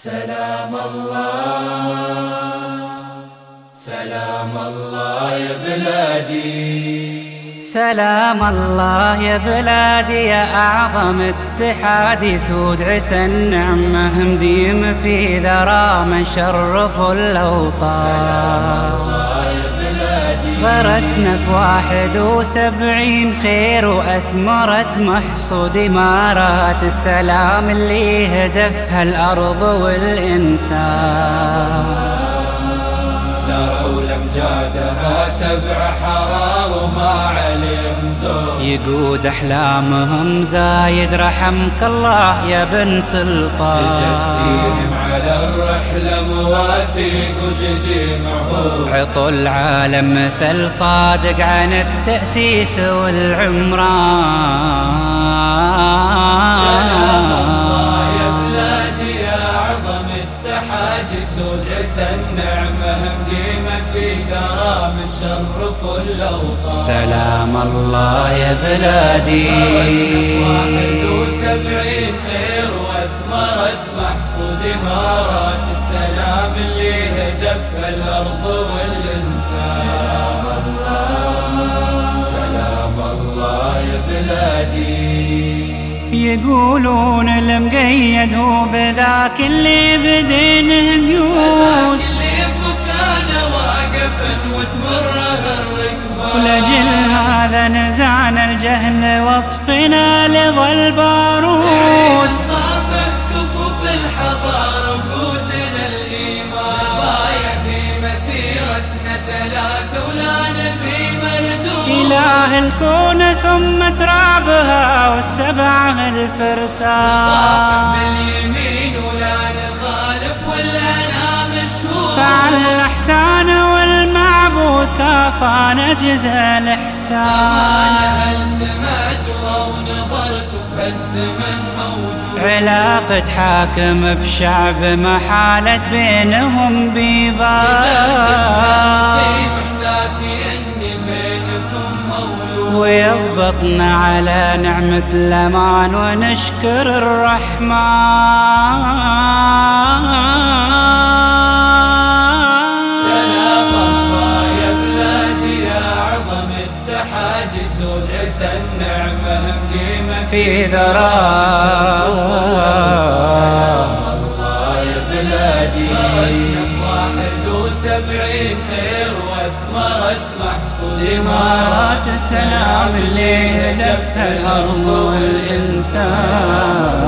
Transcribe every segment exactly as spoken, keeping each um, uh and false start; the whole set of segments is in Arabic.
سلام الله سلام الله يا بلادي، سلام الله يا بلادي يا أعظم اتحاد يسود عسى النعمة مديم في ذرى من شرف الأوطان. غرسنا في واحد وسبعين خير وأثمرت محصود إمارات السلام اللي هدفها الأرض والإنسان. زرعوا لمجادها سبع حرار وما عليهم زور، يقود أحلامهم زايد رحمك الله يا بن سلطان. تجديهم على الرحلة مواثيق وجدي معهود، عطوا العالم مثل صادق عن التأسيس والعمران. سلام الله يا بلادي يا أعظم اتحاد يسود عسى النعمة مديمة في درى من شرف الأوطان. سلام الله يا بلادي، واحد وسبعين خير وأثمرت محصود إمارات السلام اللي هدفها الأرض والإنسان. سلام الله سلام الله يا بلادي، يقولون المقيد هو بذاك اللي بدينه قيود، اللي بمكانه واقفا وتمره الركبان. ولأجل هذا نزعنا الجهل واطفنا لظى البارود. صافح كفوف الحضارة وقوتنا الإيمان، بايع في مسيرتنا ثلاثة ولا نبي مردود. إله الكون ثم ترابها والسبعة الفرسان. صافح باليمين ولا نخالف والأنام مشهود. فعل الإحسان والمعبود كافانا جزاء الإحسان. أمانة هل سمعت أو نظرت فالزمن موجود، علاقة حاكم بشعب ما حالت بينهم بيبان. إحساسي أني بينكم مولود، ويضبطنا على نعمة الأمان ونشكر الرحمن. سلام الله يا بلادي يا أعظم اتحاد يسود عسى النعمة مديمة في ذراع. سلام الله يا بلادي، غرسنا في واحد وسبعين خير وأثمرت محصول إمارات السلام اللي هدفها الأرض والإنسان.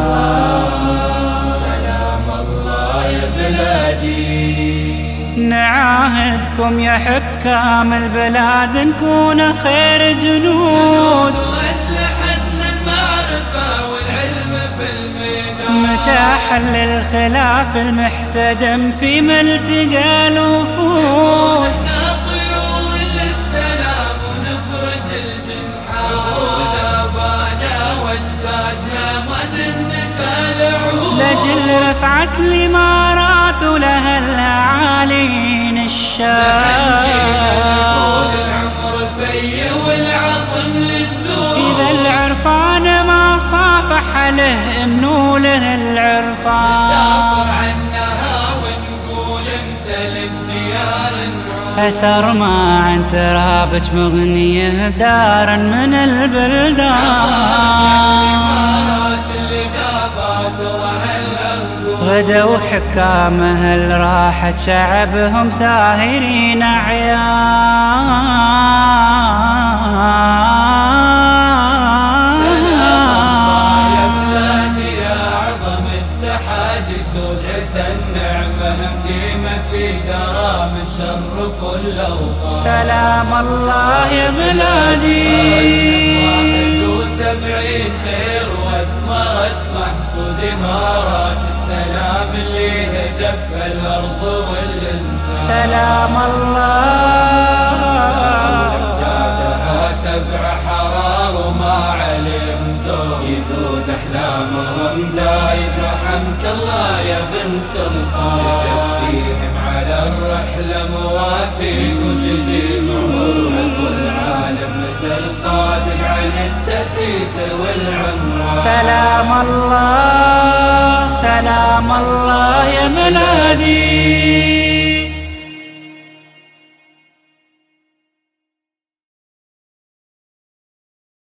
سلام الله يا بلادي، نعاهدكم يا حكام البلاد نكون خير جنود. وأسلحتنا المعرفة والعلم في الميدان. متى حل الخلاف المحتدم في ملتقى الوفود. احنا طيور للسلام ونفرد الجنحان، آبانا واجدادنا ما تنسى العهود. لجل رفعت الإمارات ولها الأعالين الشان. العمر في والعظم للدور، إذا العرفان ما صافح له منوله العرفان. نسافر عنها ونقول امتى للديار نعود. أثر ما عن ترابج مغنية دارا من البلدان. غدوا حكامها راحت شعبهم ساهرين أعيان. سلام يا بلادي يا أعظم اتحاد يسود عسى النعمة مديمة في درى من شرف الأوطان. سلام الله يا بلادي، واحد وسبعين خير وأثمرت محصود إمارات السلام اللي هدفها الأرض والإنسان. سلام الله جادها سبع حرار وما عليهم زور، يقود أحلامهم زايد رحمك الله يا بن سلطان. تجديهم على الرحلة مواثيق وجدي معهود، عطوا العالم مثل صادق عن التأسيس والعمران. سلام الله سلام الله يا بلادي.